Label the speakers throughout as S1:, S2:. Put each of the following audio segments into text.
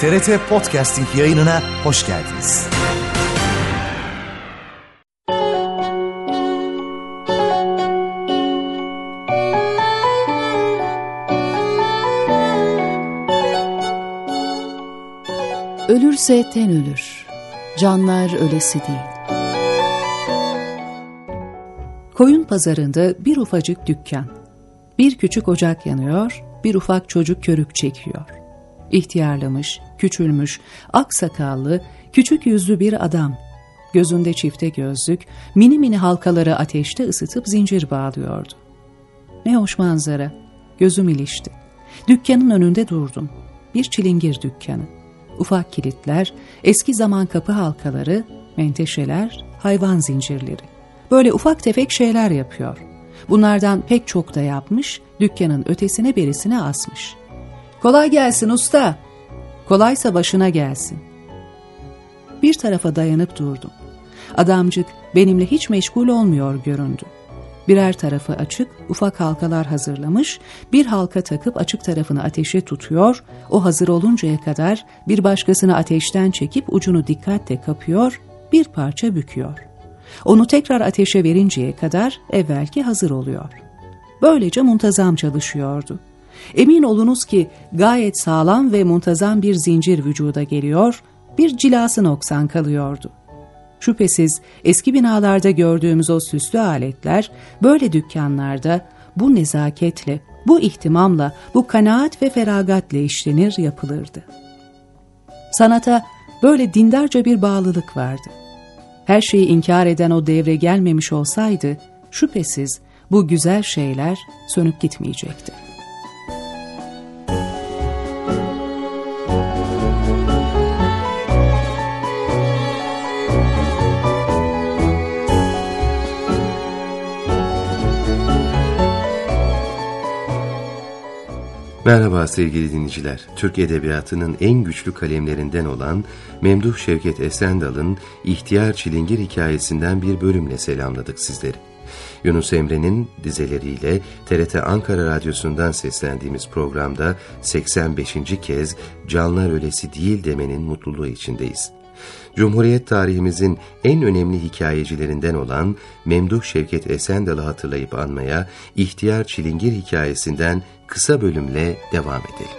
S1: TRT Podcasting yayınına hoş geldiniz.
S2: Ölürse ten ölür, canlar ölesi değil. Koyun pazarında bir ufacık dükkan. Bir küçük ocak yanıyor, bir ufak çocuk körük çekiyor. İhtiyarlamış, küçülmüş, ak sakallı, küçük yüzlü bir adam. Gözünde çifte gözlük, mini mini halkaları ateşte ısıtıp zincir bağlıyordu. Ne hoş manzara, gözüm ilişti. Dükkanın önünde durdum. Bir çilingir dükkanı. Ufak kilitler, eski zaman kapı halkaları, menteşeler, hayvan zincirleri. Böyle ufak tefek şeyler yapıyor. Bunlardan pek çok da yapmış, dükkanın ötesine berisine asmış. Kolay gelsin usta. Kolaysa başına gelsin. Bir tarafa dayanıp durdum. Adamcık benimle hiç meşgul olmuyor göründü. Birer tarafı açık, ufak halkalar hazırlamış, bir halka takıp açık tarafını ateşe tutuyor, o hazır oluncaya kadar bir başkasını ateşten çekip ucunu dikkatle kapıyor, bir parça büküyor. Onu tekrar ateşe verinceye kadar evvelki hazır oluyor. Böylece muntazam çalışıyordu. Emin olunuz ki gayet sağlam ve muntazam bir zincir vücuda geliyor, bir cilası noksan kalıyordu. Şüphesiz eski binalarda gördüğümüz o süslü aletler böyle dükkanlarda bu nezaketle, bu ihtimamla, bu kanaat ve feragatle işlenir, yapılırdı. Sanata böyle dindarca bir bağlılık vardı. Her şeyi inkar eden o devre gelmemiş olsaydı, şüphesiz bu güzel şeyler sönüp gitmeyecekti.
S3: Merhaba sevgili dinleyiciler. Türk Edebiyatı'nın en güçlü kalemlerinden olan Memduh Şevket Esendal'ın İhtiyar Çilingir hikayesinden bir bölümle selamladık sizleri. Yunus Emre'nin dizeleriyle TRT Ankara Radyosu'ndan seslendiğimiz programda 85. kez canlar ölesi değil demenin mutluluğu içindeyiz. Cumhuriyet tarihimizin en önemli hikayecilerinden olan Memduh Şevket Esendal'ı hatırlayıp anmaya İhtiyar Çilingir hikayesinden kısa bölümle devam edelim.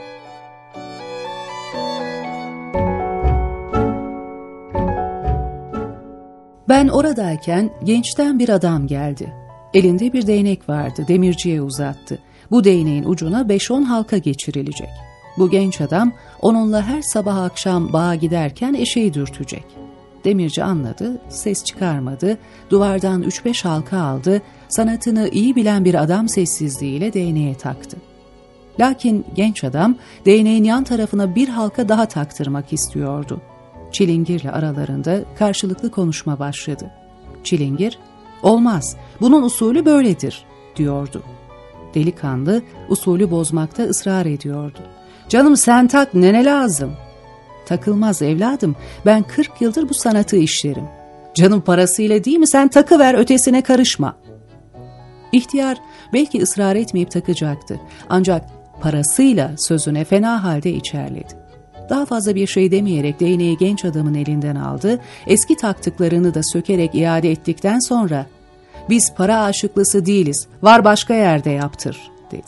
S2: Ben oradayken gençten bir adam geldi. Elinde bir değnek vardı, demirciye uzattı. Bu değneğin ucuna 5-10 halka geçirilecek. Bu genç adam onunla her sabah akşam bağa giderken eşeği dürtecek. Demirci anladı, ses çıkarmadı, duvardan 3-5 halka aldı, sanatını iyi bilen bir adam sessizliğiyle değneğe taktı. Lakin genç adam değneğin yan tarafına bir halka daha taktırmak istiyordu. Çilingirle aralarında karşılıklı konuşma başladı. Çilingir, "Olmaz, bunun usulü böyledir," diyordu. Delikanlı usulü bozmakta ısrar ediyordu. "Canım sen tak, ne lazım?" "Takılmaz evladım, ben 40 yıldır bu sanatı işlerim." "Canım parasıyla değil mi, sen takıver, ötesine karışma." İhtiyar belki ısrar etmeyip takacaktı, ancak parasıyla sözüne fena halde içerledi. Daha fazla bir şey demeyerek değneği genç adamın elinden aldı, eski taktıklarını da sökerek iade ettikten sonra "Biz para aşıklısı değiliz, var başka yerde yaptır," dedi.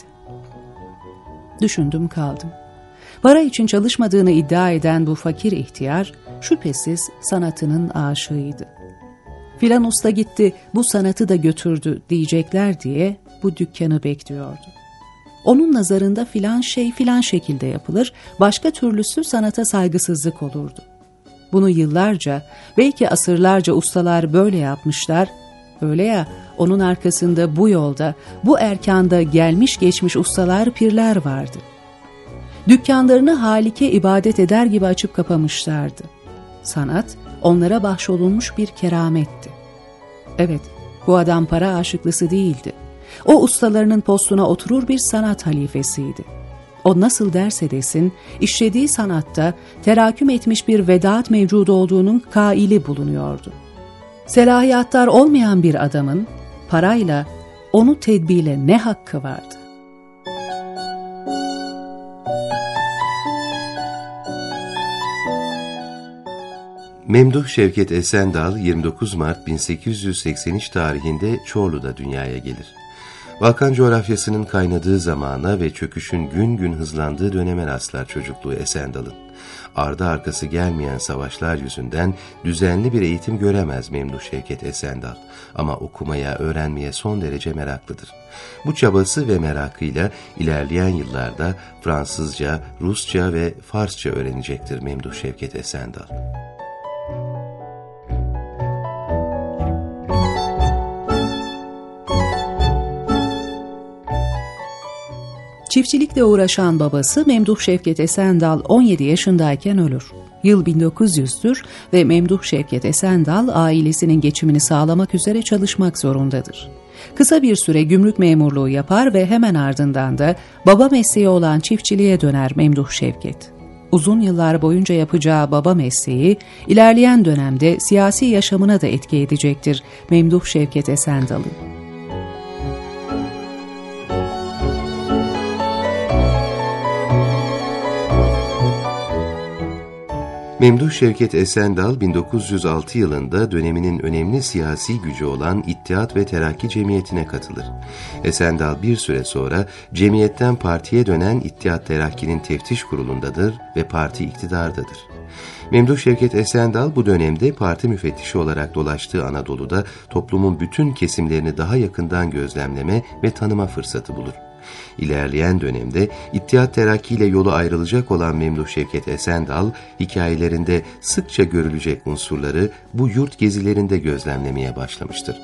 S2: Düşündüm kaldım. Para için çalışmadığını iddia eden bu fakir ihtiyar şüphesiz sanatının aşığıydı. "Filan usta gitti, bu sanatı da götürdü," diyecekler diye bu dükkanı bekliyordu. Onun nazarında filan şey filan şekilde yapılır, başka türlüsü sanata saygısızlık olurdu. Bunu yıllarca, belki asırlarca ustalar böyle yapmışlar, öyle ya onun arkasında bu yolda, bu erkanda gelmiş geçmiş ustalar, pirler vardı. Dükkanlarını halike ibadet eder gibi açıp kapamışlardı. Sanat onlara bahşolunmuş bir kerametti. Evet, bu adam para aşıklısı değildi. O ustalarının postuna oturur bir sanat halifesiydi. O nasıl derse desin, işlediği sanatta teraküm etmiş bir vedaat mevcudu olduğunun kaili bulunuyordu. Selahiyatlar olmayan bir adamın parayla onu tedbirle ne hakkı vardı?
S3: Memduh Şevket Esendal 29 Mart 1883 tarihinde Çorlu'da dünyaya gelir. Balkan coğrafyasının kaynadığı zamana ve çöküşün gün gün hızlandığı döneme rastlar çocukluğu Esendal'ın. Ardı arkası gelmeyen savaşlar yüzünden düzenli bir eğitim göremez Memduh Şevket Esendal. Ama okumaya, öğrenmeye son derece meraklıdır. Bu çabası ve merakıyla ilerleyen yıllarda Fransızca, Rusça ve Farsça öğrenecektir Memduh Şevket Esendal.
S2: Çiftçilikle uğraşan babası Memduh Şevket Esendal 17 yaşındayken ölür. Yıl 1900'dür ve Memduh Şevket Esendal ailesinin geçimini sağlamak üzere çalışmak zorundadır. Kısa bir süre gümrük memurluğu yapar ve hemen ardından da baba mesleği olan çiftçiliğe döner Memduh Şevket. Uzun yıllar boyunca yapacağı baba mesleği ilerleyen dönemde siyasi yaşamına da etki edecektir Memduh Şevket Esendal'ın.
S3: Memduh Şevket Esendal 1906 yılında döneminin önemli siyasi gücü olan İttihat ve Terakki Cemiyeti'ne katılır. Esendal bir süre sonra cemiyetten partiye dönen İttihat Terakki'nin teftiş kurulundadır ve parti iktidardadır. Memduh Şevket Esendal bu dönemde parti müfettişi olarak dolaştığı Anadolu'da toplumun bütün kesimlerini daha yakından gözlemleme ve tanıma fırsatı bulur. İlerleyen dönemde İttihat Terakki ile yolu ayrılacak olan Memduh Şevket Esendal, hikayelerinde sıkça görülecek unsurları bu yurt gezilerinde gözlemlemeye başlamıştır.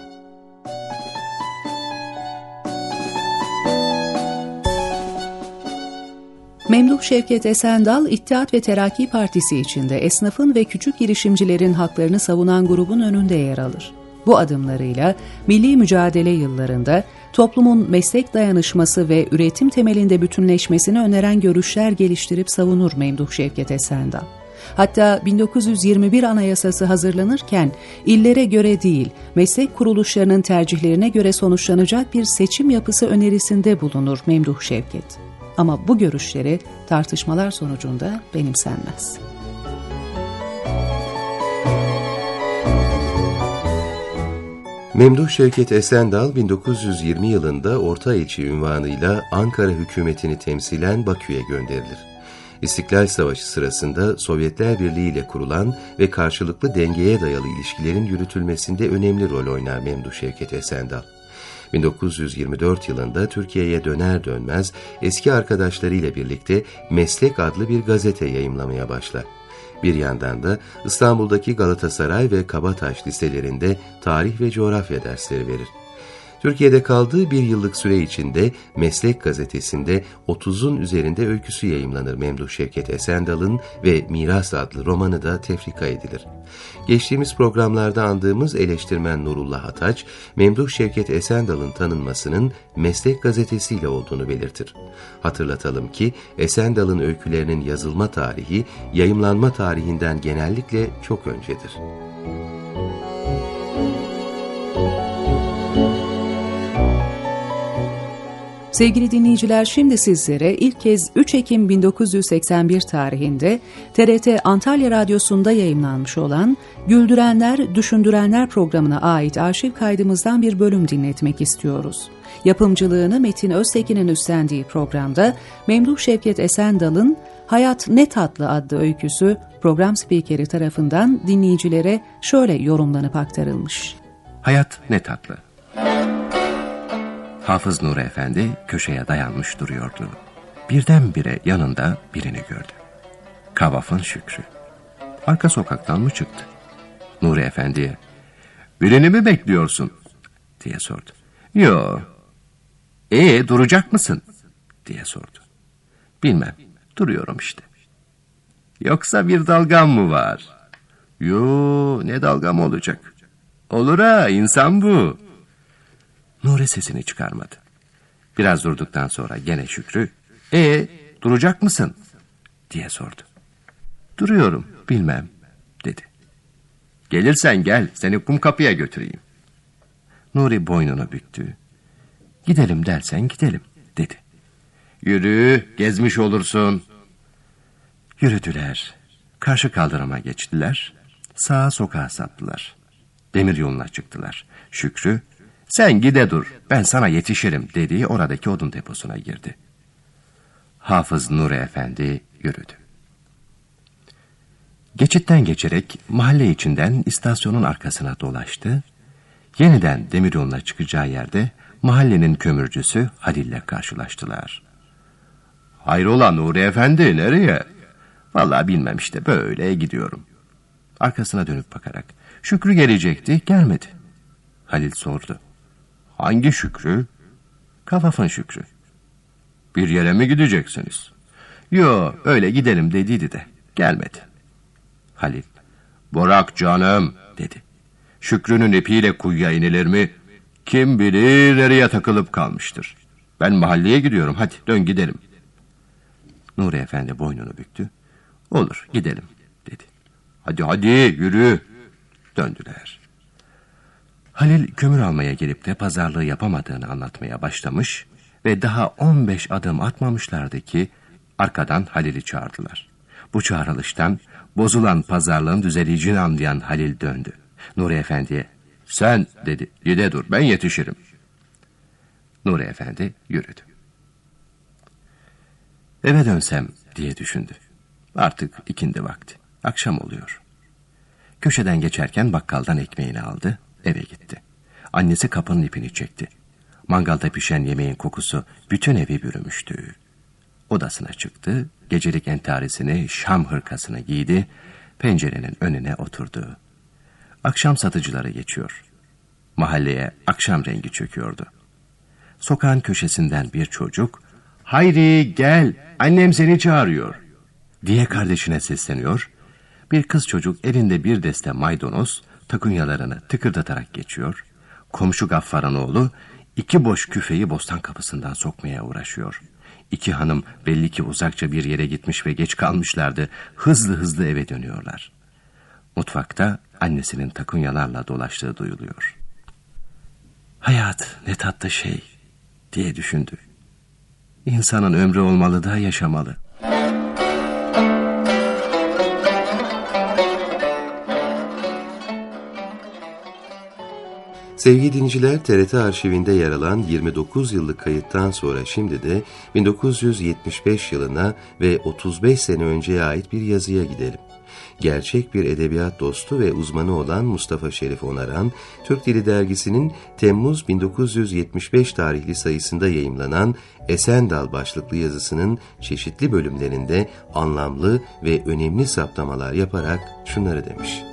S2: Memduh Şevket Esendal, İttihat ve Terakki Partisi içinde esnafın ve küçük girişimcilerin haklarını savunan grubun önünde yer alır. Bu adımlarıyla milli mücadele yıllarında toplumun meslek dayanışması ve üretim temelinde bütünleşmesini öneren görüşler geliştirip savunur Memduh Şevket Esendal. Hatta 1921 Anayasası hazırlanırken illere göre değil, meslek kuruluşlarının tercihlerine göre sonuçlanacak bir seçim yapısı önerisinde bulunur Memduh Şevket. Ama bu görüşleri tartışmalar sonucunda benimsenmez.
S3: Memduh Şevket Esendal 1920 yılında ortaelçi unvanıyla Ankara hükümetini temsilen Bakü'ye gönderilir. İstiklal Savaşı sırasında Sovyetler Birliği ile kurulan ve karşılıklı dengeye dayalı ilişkilerin yürütülmesinde önemli rol oynar Memduh Şevket Esendal. 1924 yılında Türkiye'ye döner dönmez eski arkadaşlarıyla birlikte Meslek adlı bir gazete yayımlamaya başlar. Bir yandan da İstanbul'daki Galatasaray ve Kabataş liselerinde tarih ve coğrafya dersleri verir. Türkiye'de kaldığı bir yıllık süre içinde Meslek gazetesinde 30'un üzerinde öyküsü yayımlanır Memduh Şevket Esendal'ın ve Miras adlı romanı da tefrika edilir. Geçtiğimiz programlarda andığımız eleştirmen Nurullah Ataç, Memduh Şevket Esendal'ın tanınmasının Meslek gazetesiyle olduğunu belirtir. Hatırlatalım ki Esendal'ın öykülerinin yazılma tarihi, yayımlanma tarihinden genellikle çok öncedir.
S2: Sevgili dinleyiciler, şimdi sizlere ilk kez 3 Ekim 1981 tarihinde TRT Antalya Radyosu'nda yayımlanmış olan Güldürenler, Düşündürenler programına ait arşiv kaydımızdan bir bölüm dinletmek istiyoruz. Yapımcılığını Metin Öztekin'in üstlendiği programda Memduh Şevket Esendal'ın Hayat Ne Tatlı adlı öyküsü program spikeri tarafından dinleyicilere şöyle yorumlanıp aktarılmış.
S4: Hayat ne tatlı. Hafız Nuri Efendi köşeye dayanmış duruyordu. Birdenbire yanında birini gördü. Kavaf'ın Şükrü. Arka sokaktan mı çıktı? Nuri Efendi'ye "Birini mi bekliyorsun?" diye sordu. "Yo." Duracak mısın?" diye sordu. "Bilmem, duruyorum işte." "Yoksa bir dalgam mı var?" "Yo, ne dalgam olacak?" "Olur ha, insan bu." Nuri sesini çıkarmadı. Biraz durduktan sonra gene Şükrü, duracak mısın?" diye sordu. "Duruyorum, bilmem." dedi. "Gelirsen gel, seni Kumkapı'ya götüreyim." Nuri boynunu büktü. "Gidelim dersen gidelim," dedi. "Yürü, gezmiş olursun." Yürüdüler, karşı kaldırıma geçtiler. Sağa sokağa saptılar. Demir yoluna çıktılar. Şükrü, sen gide dur, ben sana yetişirim dediği oradaki odun deposuna girdi. Hafız Nuri Efendi yürüdü. Geçitten geçerek mahalle içinden istasyonun arkasına dolaştı. Yeniden demiryoluna çıkacağı yerde mahallenin kömürcüsü Halil'le karşılaştılar. Hayrola Nuri Efendi, nereye? Vallahi bilmem işte, böyle gidiyorum. Arkasına dönüp bakarak, Şükrü gelecekti, gelmedi. Halil sordu. Hangi Şükrü? Kavaf'ın Şükrü. Bir yere mi gideceksiniz? Yo, öyle gidelim dediydi de gelmedi. Halil, bırak canım dedi. Şükrü'nün ipiyle kuyuya inilir mi? Kim bilir nereye takılıp kalmıştır. Ben mahalleye gidiyorum, hadi dön gidelim. Nuri Efendi boynunu büktü. Olur, gidelim dedi. Hadi yürü. Döndüler. Halil kömür almaya gelip de pazarlığı yapamadığını anlatmaya başlamış ve daha 15 adım atmamışlardı ki arkadan Halil'i çağırdılar. Bu çağrılıştan bozulan pazarlığın düzeleceğini anlayan Halil döndü. Nuri Efendi'ye, sen dedi, gide dur, ben yetişirim. Nuri Efendi yürüdü. Eve dönsem diye düşündü. Artık ikindi vakti, akşam oluyor. Köşeden geçerken bakkaldan ekmeğini aldı, eve gitti. Annesi kapının ipini çekti. Mangalda pişen yemeğin kokusu bütün evi bürümüştü. Odasına çıktı, gecelik entarisini, şam hırkasını giydi, pencerenin önüne oturdu. Akşam satıcıları geçiyor. Mahalleye akşam rengi çöküyordu. Sokağın köşesinden bir çocuk, "Hayri gel, annem seni çağırıyor," diye kardeşine sesleniyor. Bir kız çocuk elinde bir deste maydanoz, takunyalarını tıkırdatarak geçiyor. Komşu Gaffar'ın oğlu 2 boş küfeyi bostan kapısından sokmaya uğraşıyor. 2 hanım belli ki uzakça bir yere gitmiş ve geç kalmışlardı. Hızlı hızlı eve dönüyorlar. Mutfakta annesinin takunyalarla dolaştığı duyuluyor. Hayat ne tatlı şey diye düşündü. İnsanın ömrü olmalı da yaşamalı.
S3: Sevgili dinleyiciler, TRT arşivinde yer alan 29 yıllık kayıttan sonra şimdi de 1975 yılına ve 35 sene önceye ait bir yazıya gidelim. Gerçek bir edebiyat dostu ve uzmanı olan Mustafa Şerif Onaran, Türk Dili Dergisi'nin Temmuz 1975 tarihli sayısında yayımlanan Esendal başlıklı yazısının çeşitli bölümlerinde anlamlı ve önemli saptamalar yaparak şunları demiş.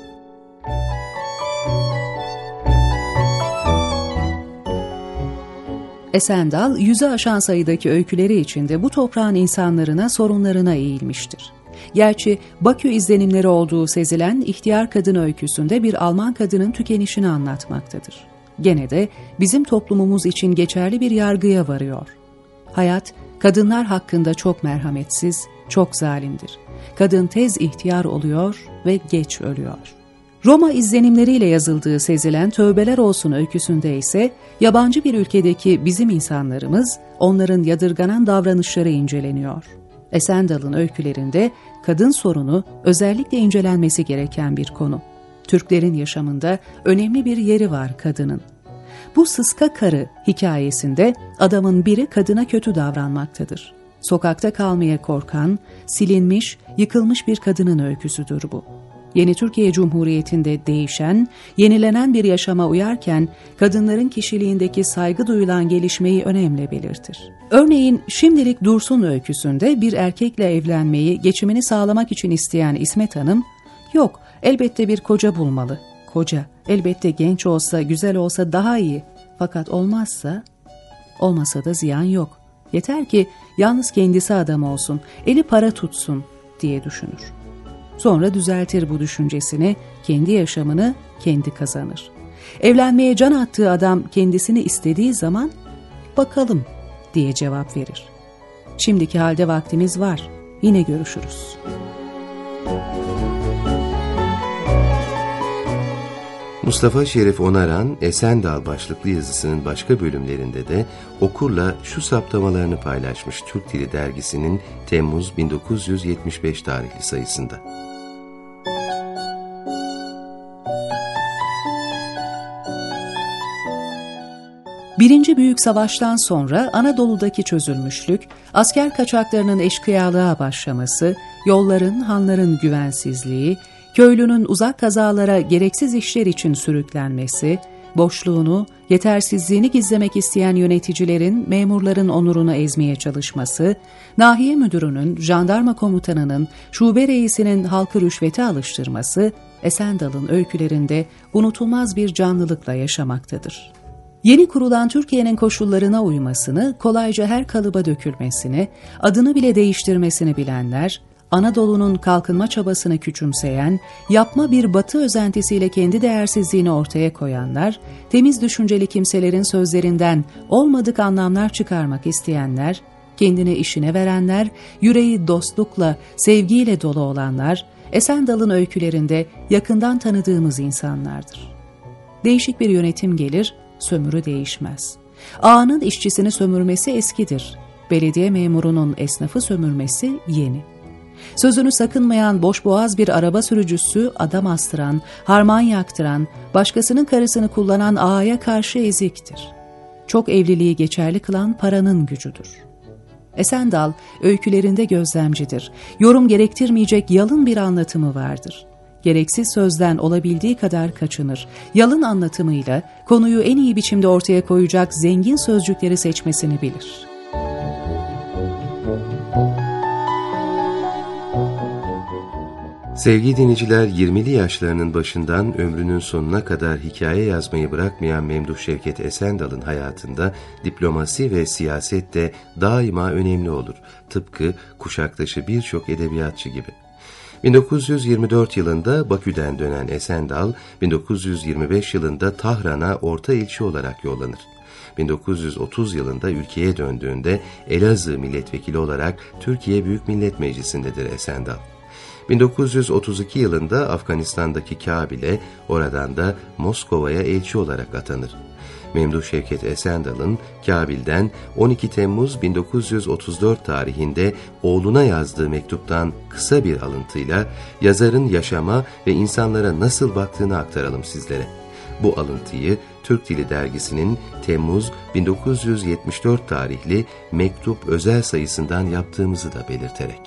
S2: Esendal, 100'ü aşan sayıdaki öyküleri içinde bu toprağın insanlarına, sorunlarına eğilmiştir. Gerçi Bakü izlenimleri olduğu sezilen ihtiyar kadın öyküsünde bir Alman kadının tükenişini anlatmaktadır. Gene de bizim toplumumuz için geçerli bir yargıya varıyor. Hayat, kadınlar hakkında çok merhametsiz, çok zalimdir. Kadın tez ihtiyar oluyor ve geç ölüyor. Roma izlenimleriyle yazıldığı sezilen Tövbeler Olsun öyküsünde ise yabancı bir ülkedeki bizim insanlarımız, onların yadırganan davranışları inceleniyor. Esendal'ın öykülerinde kadın sorunu özellikle incelenmesi gereken bir konu. Türklerin yaşamında önemli bir yeri var kadının. Bu Sıska Karı hikayesinde adamın biri kadına kötü davranmaktadır. Sokakta kalmaya korkan, silinmiş, yıkılmış bir kadının öyküsüdür bu. Yeni Türkiye Cumhuriyeti'nde değişen, yenilenen bir yaşama uyarken kadınların kişiliğindeki saygı duyulan gelişmeyi önemli belirtir. Örneğin Şimdilik Dursun öyküsünde bir erkekle evlenmeyi, geçimini sağlamak için isteyen İsmet Hanım, "Yok, elbette bir koca bulmalı. Koca, elbette genç olsa, güzel olsa daha iyi. Fakat olmasa da ziyan yok. Yeter ki yalnız kendisi adam olsun, eli para tutsun," diye düşünür. Sonra düzeltir bu düşüncesini, kendi yaşamını kendi kazanır. Evlenmeye can attığı adam kendisini istediği zaman "Bakalım," diye cevap verir. Şimdiki halde vaktimiz var. Yine görüşürüz.
S3: Mustafa Şerif Onaran, Esendal başlıklı yazısının başka bölümlerinde de okurla şu saptamalarını paylaşmış Türk Dili Dergisi'nin Temmuz 1975 tarihli sayısında.
S2: Birinci Büyük Savaş'tan sonra Anadolu'daki çözülmüşlük, asker kaçaklarının eşkıyalığa başlaması, yolların, hanların güvensizliği, köylünün uzak kazalara gereksiz işler için sürüklenmesi, boşluğunu, yetersizliğini gizlemek isteyen yöneticilerin memurların onurunu ezmeye çalışması, nahiye müdürünün, jandarma komutanının, şube reisinin halkı rüşvete alıştırması, Esendal'ın öykülerinde unutulmaz bir canlılıkla yaşamaktadır. Yeni kurulan Türkiye'nin koşullarına uymasını, kolayca her kalıba dökülmesini, adını bile değiştirmesini bilenler, Anadolu'nun kalkınma çabasını küçümseyen, yapma bir Batı özentisiyle kendi değersizliğini ortaya koyanlar, temiz düşünceli kimselerin sözlerinden olmadık anlamlar çıkarmak isteyenler, kendini işine verenler, yüreği dostlukla, sevgiyle dolu olanlar, Esendal'ın öykülerinde yakından tanıdığımız insanlardır. Değişik bir yönetim gelir, sömürü değişmez. Ağanın işçisini sömürmesi eskidir. Belediye memurunun esnafı sömürmesi yeni. Sözünü sakınmayan boşboğaz bir araba sürücüsü adam astıran, harman yaktıran, başkasının karısını kullanan ağaya karşı eziktir. Çok evliliği geçerli kılan paranın gücüdür. Esendal öykülerinde gözlemcidir. Yorum gerektirmeyecek yalın bir anlatımı vardır. Gereksiz sözden olabildiği kadar kaçınır. Yalın anlatımıyla konuyu en iyi biçimde ortaya koyacak zengin sözcükleri seçmesini bilir.
S3: Sevgili dinleyiciler, 20'li yaşlarının başından ömrünün sonuna kadar hikaye yazmayı bırakmayan Memduh Şevket Esendal'ın hayatında diplomasi ve siyaset de daima önemli olur. Tıpkı kuşaktaşı birçok edebiyatçı gibi. 1924 yılında Bakü'den dönen Esendal, 1925 yılında Tahran'a orta elçi olarak yollanır. 1930 yılında ülkeye döndüğünde Elazığ milletvekili olarak Türkiye Büyük Millet Meclisi'ndedir Esendal. 1932 yılında Afganistan'daki Kabil'e, oradan da Moskova'ya elçi olarak atanır. Memduh Şevket Esendal'ın Kabil'den 12 Temmuz 1934 tarihinde oğluna yazdığı mektuptan kısa bir alıntıyla yazarın yaşama ve insanlara nasıl baktığını aktaralım sizlere. Bu alıntıyı Türk Dili Dergisi'nin Temmuz 1974 tarihli mektup özel sayısından yaptığımızı da belirterek.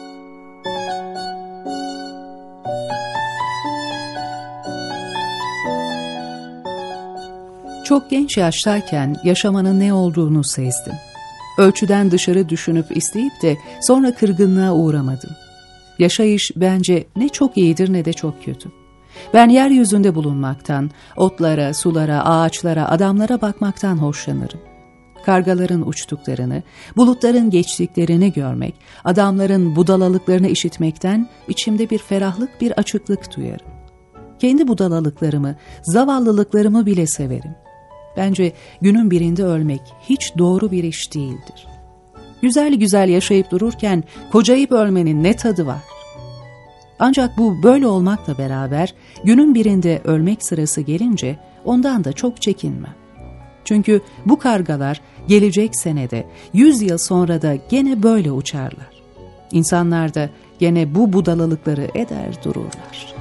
S2: Çok genç yaştayken yaşamanın ne olduğunu sezdim. Ölçüden dışarı düşünüp isteyip de sonra kırgınlığa uğramadım. Yaşayış bence ne çok iyidir ne de çok kötü. Ben yeryüzünde bulunmaktan, otlara, sulara, ağaçlara, adamlara bakmaktan hoşlanırım. Kargaların uçtuklarını, bulutların geçtiklerini görmek, adamların budalalıklarını işitmekten içimde bir ferahlık, bir açıklık duyarım. Kendi budalalıklarımı, zavallılıklarımı bile severim. Bence günün birinde ölmek hiç doğru bir iş değildir. Güzel güzel yaşayıp dururken kocayıp ölmenin ne tadı var? Ancak bu böyle olmakla beraber günün birinde ölmek sırası gelince ondan da çok çekinmem. Çünkü bu kargalar gelecek senede 100 yıl sonra da gene böyle uçarlar. İnsanlar da gene bu budalalıkları eder dururlar.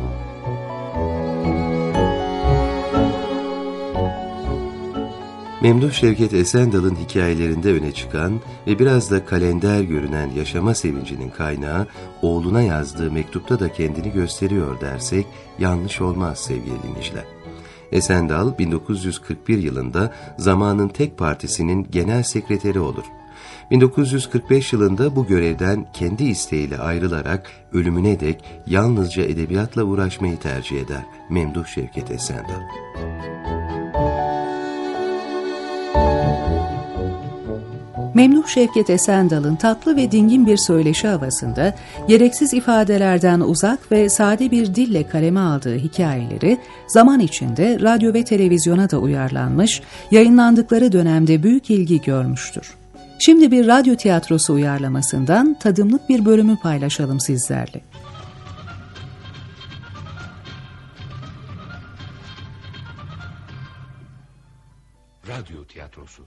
S3: Memduh Şevket Esendal'ın hikayelerinde öne çıkan ve biraz da kalender görünen yaşama sevincinin kaynağı oğluna yazdığı mektupta da kendini gösteriyor dersek yanlış olmaz sevgili dinleyiciler. Esendal 1941 yılında zamanın tek partisinin genel sekreteri olur. 1945 yılında bu görevden kendi isteğiyle ayrılarak ölümüne dek yalnızca edebiyatla uğraşmayı tercih eder Memduh Şevket Esendal.
S2: Memduh Şevket Esendal'ın tatlı ve dingin bir söyleşi havasında gereksiz ifadelerden uzak ve sade bir dille kaleme aldığı hikayeleri zaman içinde radyo ve televizyona da uyarlanmış, yayınlandıkları dönemde büyük ilgi görmüştür. Şimdi bir radyo tiyatrosu uyarlamasından tadımlık bir bölümü paylaşalım sizlerle.
S5: Radyo tiyatrosu.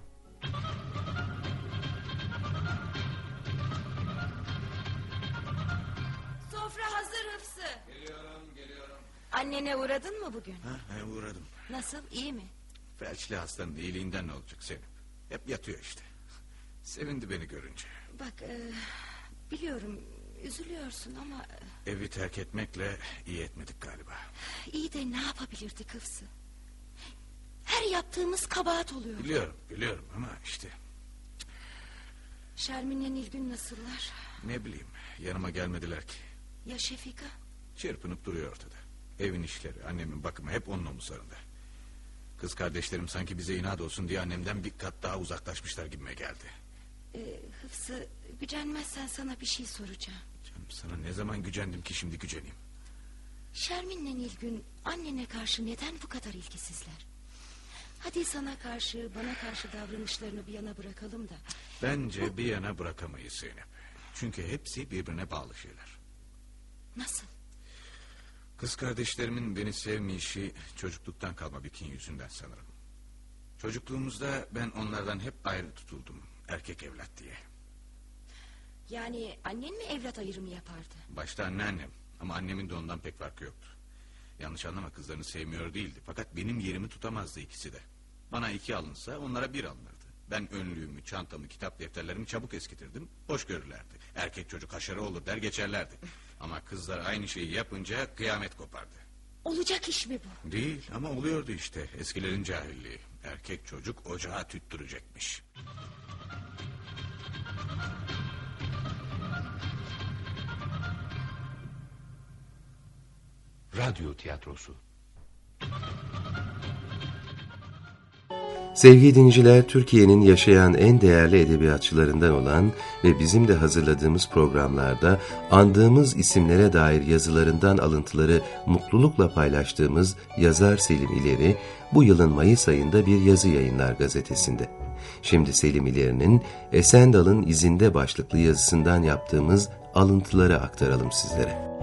S6: Sofra hazır Hıfzı.
S5: Geliyorum.
S6: Annene uğradın mı bugün?
S5: Uğradım.
S6: Nasıl, iyi mi?
S5: Felçli hastanın iyiliğinden ne olacak Zeynep? Hep yatıyor işte. Sevindi beni görünce.
S6: Bak biliyorum üzülüyorsun ama...
S5: Evi terk etmekle iyi etmedik galiba.
S6: İyi de ne yapabilirdik Hıfzı? Her yaptığımız kabahat oluyor.
S5: Biliyorum ama işte...
S6: Şermin'le Nilgün nasıllar?
S5: Ne bileyim, yanıma gelmediler ki.
S6: Ya Şefika?
S5: Çırpınıp duruyor ortada. Evin işleri, annemin bakımı hep onun omuzlarında. Kız kardeşlerim sanki bize inat olsun diye annemden bir kat daha uzaklaşmışlar gibime geldi.
S6: Hıfzı, gücenmezsen sana bir şey soracağım.
S5: Canım, sana ne zaman gücendim ki şimdi güceneyim?
S6: Şermin'le Nilgün annene karşı neden bu kadar ilgisizler? Hadi sana karşı, bana karşı davranışlarını bir yana bırakalım da...
S5: Bence bir yana bırakamayız Zeynep. Çünkü hepsi birbirine bağlı şeyler.
S6: Nasıl?
S5: Kız kardeşlerimin beni sevmeyişi çocukluktan kalma bir kin yüzünden sanırım. Çocukluğumuzda ben onlardan hep ayrı tutuldum. Erkek evlat diye.
S6: Yani annen mi evlat ayrımı yapardı?
S5: Başta anneannem ama annemin de ondan pek farkı yoktu. Yanlış anlama, kızlarını sevmiyor değildi. Fakat benim yerimi tutamazdı ikisi de. Bana 2 alınsa onlara 1 alınırdı. Ben önlüğümü, çantamı, kitap defterlerimi çabuk eskitirdim. Hoş görürlerdi. Erkek çocuk haşarı olur der geçerlerdi. Ama kızlar aynı şeyi yapınca kıyamet kopardı.
S6: Olacak iş mi bu?
S5: Değil ama oluyordu işte, eskilerin cahilliği. Erkek çocuk ocağa tüttürecekmiş.
S3: Radyo tiyatrosu. Sevgili dinleyiciler, Türkiye'nin yaşayan en değerli edebiyatçılarından olan ve bizim de hazırladığımız programlarda andığımız isimlere dair yazılarından alıntıları mutlulukla paylaştığımız yazar Selim İleri, bu yılın Mayıs ayında bir yazı yayınlar gazetesinde. Şimdi Selim İleri'nin Esendal'ın izinde başlıklı yazısından yaptığımız alıntıları aktaralım sizlere.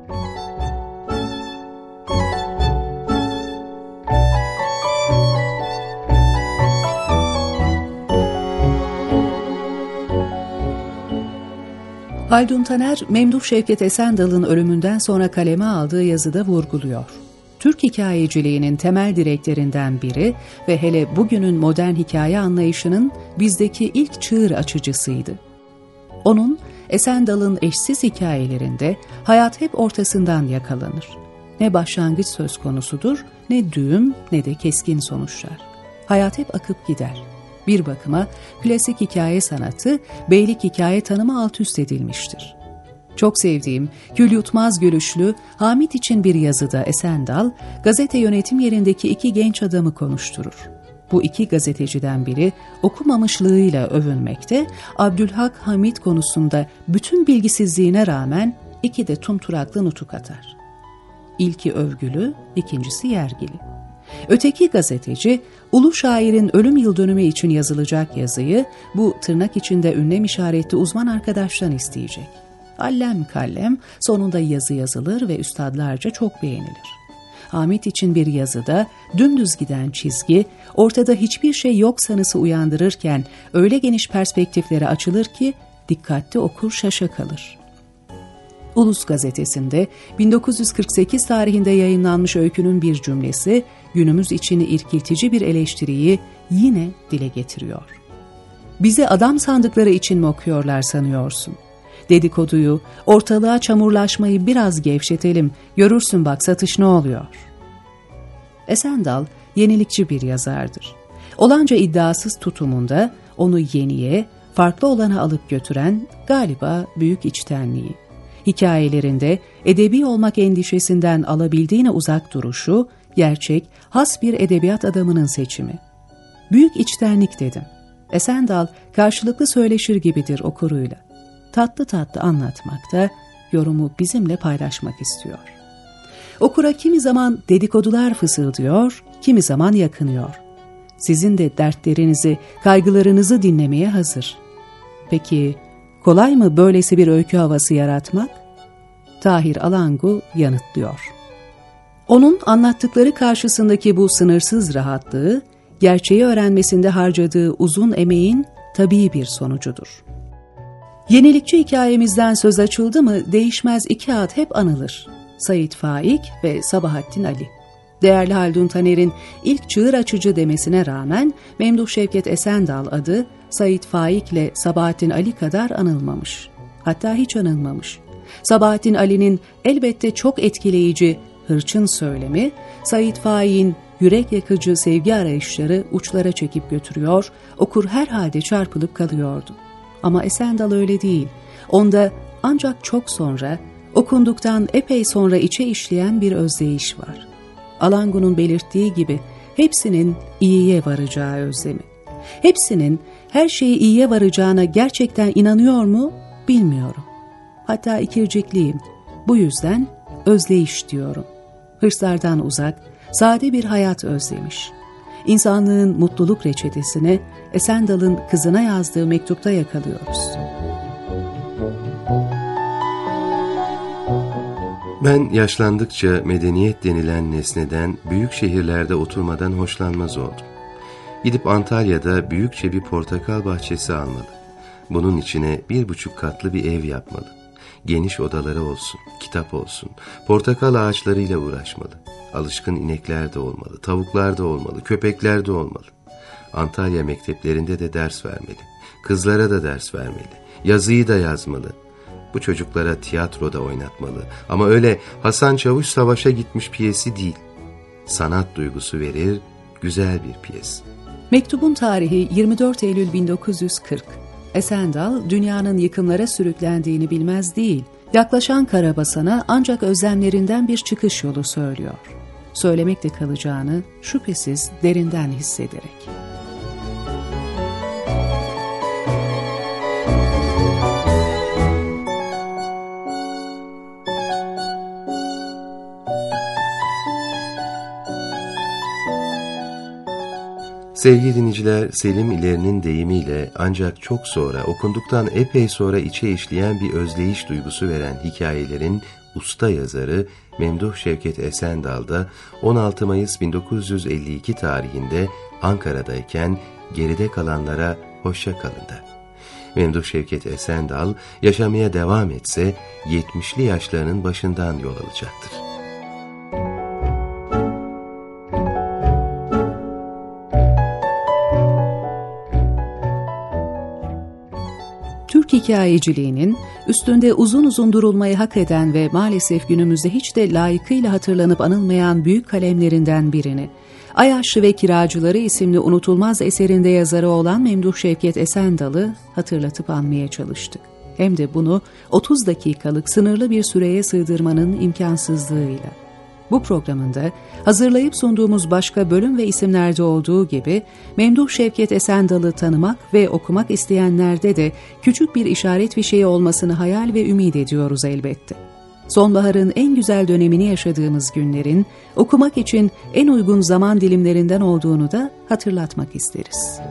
S2: Haldun Taner, Memduh Şevket Esendal'ın ölümünden sonra kaleme aldığı yazıda vurguluyor. Türk hikayeciliğinin temel direklerinden biri ve hele bugünün modern hikaye anlayışının bizdeki ilk çığır açıcısıydı. Onun, Esendal'ın eşsiz hikayelerinde hayat hep ortasından yakalanır. Ne başlangıç söz konusudur, ne düğüm ne de keskin sonuçlar. Hayat hep akıp gider. Bir bakıma klasik hikaye sanatı, beylik hikaye tanımı alt üst edilmiştir. Çok sevdiğim, kül yutmaz gülüşlü Hamit için bir yazıda Esendal, gazete yönetim yerindeki 2 genç adamı konuşturur. Bu 2 gazeteciden biri okumamışlığıyla övünmekte, Abdülhak Hamit konusunda bütün bilgisizliğine rağmen 2 de tumturaklı nutuk atar. İlki övgülü, ikincisi yergili. Öteki gazeteci, ulu şairin ölüm yıl dönümü için yazılacak yazıyı bu tırnak içinde ünlem işaretli uzman arkadaştan isteyecek. Allem kallem sonunda yazı yazılır ve üstadlarca çok beğenilir. Hamit için bir yazıda dümdüz giden çizgi, ortada hiçbir şey yok sanısı uyandırırken öyle geniş perspektiflere açılır ki dikkatli okur şaşa kalır. Ulus gazetesinde 1948 tarihinde yayınlanmış öykünün bir cümlesi günümüz için irkiltici bir eleştiriyi yine dile getiriyor. Bizi adam sandıkları için mi okuyorlar sanıyorsun? Dedikoduyu, ortalığa çamurlaşmayı biraz gevşetelim, görürsün bak satış ne oluyor. Esendal yenilikçi bir yazardır. Olanca iddiasız tutumunda onu yeniye, farklı olana alıp götüren galiba büyük içtenliği. Hikayelerinde edebi olmak endişesinden alabildiğine uzak duruşu, gerçek, has bir edebiyat adamının seçimi. Büyük içtenlik dedim. Esendal karşılıklı söyleşir gibidir okuruyla. Tatlı tatlı anlatmakta, yorumu bizimle paylaşmak istiyor. Okura kimi zaman dedikodular fısıldıyor, kimi zaman yakınıyor. Sizin de dertlerinizi, kaygılarınızı dinlemeye hazır. Peki, kolay mı böylesi bir öykü havası yaratmak? Tahir Alangu yanıtlıyor. Onun anlattıkları karşısındaki bu sınırsız rahatlığı, gerçeği öğrenmesinde harcadığı uzun emeğin tabii bir sonucudur. Yenilikçi hikayemizden söz açıldı mı değişmez 2 ad hep anılır. Sait Faik ve Sabahattin Ali. Değerli Haldun Taner'in ilk çığır açıcı demesine rağmen Memduh Şevket Esendal adı Said Faik'le Sabahattin Ali kadar anılmamış. Hatta hiç anılmamış. Sabahattin Ali'nin elbette çok etkileyici hırçın söylemi, Said Faik'in yürek yakıcı sevgi arayışları uçlara çekip götürüyor, okur herhalde çarpılıp kalıyordu. Ama Esendal öyle değil. Onda ancak çok sonra, okunduktan epey sonra içe işleyen bir özdeyiş var. Alangu'nun belirttiği gibi hepsinin iyiye varacağı özlemi. Hepsinin her şeyi iyiye varacağına gerçekten inanıyor mu bilmiyorum. Hatta ikircikliyim. Bu yüzden özleyiş diyorum. Hırslardan uzak, sade bir hayat özlemiş. İnsanlığın mutluluk reçetesini Esendal'ın kızına yazdığı mektupta yakalıyoruz.
S3: Ben yaşlandıkça medeniyet denilen nesneden büyük şehirlerde oturmadan hoşlanmaz oldum. Gidip Antalya'da büyükçe bir portakal bahçesi almalı. Bunun içine 1,5 katlı bir ev yapmalı. Geniş odaları olsun, kitap olsun, portakal ağaçlarıyla uğraşmalı. Alışkın inekler de olmalı, tavuklar da olmalı, köpekler de olmalı. Antalya mekteplerinde de ders vermeli. Kızlara da ders vermeli. Yazıyı da yazmalı. Bu çocuklara tiyatroda oynatmalı. Ama öyle Hasan Çavuş savaşa gitmiş piyesi değil. Sanat duygusu verir, güzel bir piyes.
S2: Mektubun tarihi 24 Eylül 1940. Esendal dünyanın yıkımlara sürüklendiğini bilmez değil, yaklaşan karabasan'a ancak özlemlerinden bir çıkış yolu söylüyor. Söylemekle kalacağını şüphesiz derinden hissederek.
S3: Sevgili dinleyiciler, Selim İleri'nin deyimiyle ancak çok sonra, okunduktan epey sonra içe işleyen bir özleyiş duygusu veren hikayelerin usta yazarı Memduh Şevket Esendal da 16 Mayıs 1952 tarihinde Ankara'dayken geride kalanlara hoşça kalın der. Memduh Şevket Esendal yaşamaya devam etse 70'li yaşlarının başından yol alacaktır.
S2: Türk hikayeciliğinin üstünde uzun uzun durulmayı hak eden ve maalesef günümüzde hiç de layıkıyla hatırlanıp anılmayan büyük kalemlerinden birini, Ayaşlı ve Kiracıları isimli unutulmaz eserinde yazarı olan Memduh Şevket Esendal'ı hatırlatıp anmaya çalıştık. Hem de bunu 30 dakikalık sınırlı bir süreye sığdırmanın imkansızlığıyla. Bu programında hazırlayıp sunduğumuz başka bölüm ve isimlerde olduğu gibi Memduh Şevket Esendal'ı tanımak ve okumak isteyenlerde de küçük bir işaret fişeği olmasını hayal ve ümit ediyoruz elbette. Sonbaharın en güzel dönemini yaşadığımız günlerin okumak için en uygun zaman dilimlerinden olduğunu da hatırlatmak isteriz.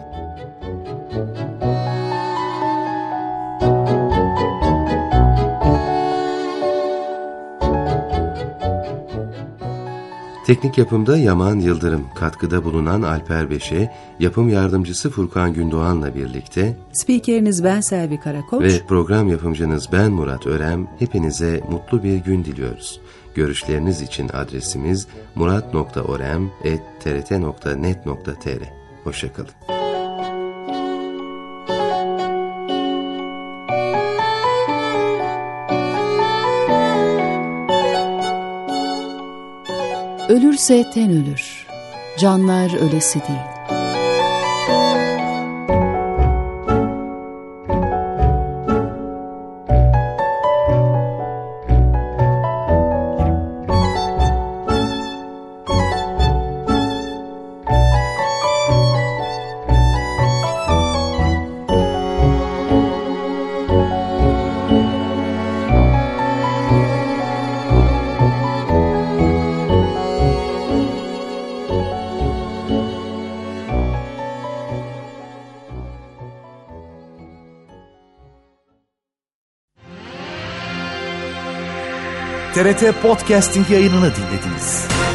S3: Teknik yapımda Yaman Yıldırım, katkıda bulunan Alper Beşe, yapım yardımcısı Furkan Gündoğan'la birlikte
S2: spikeriniz ben Selvi Karakoç
S3: ve program yapımcınız ben Murat Örem, hepinize mutlu bir gün diliyoruz. Görüşleriniz için adresimiz murat.orem@trt.net.tr. Hoşça kalın.
S2: Ölürse ten ölür, canlar ölesi değil.
S1: TRT Podcasting yayınını dinlediniz.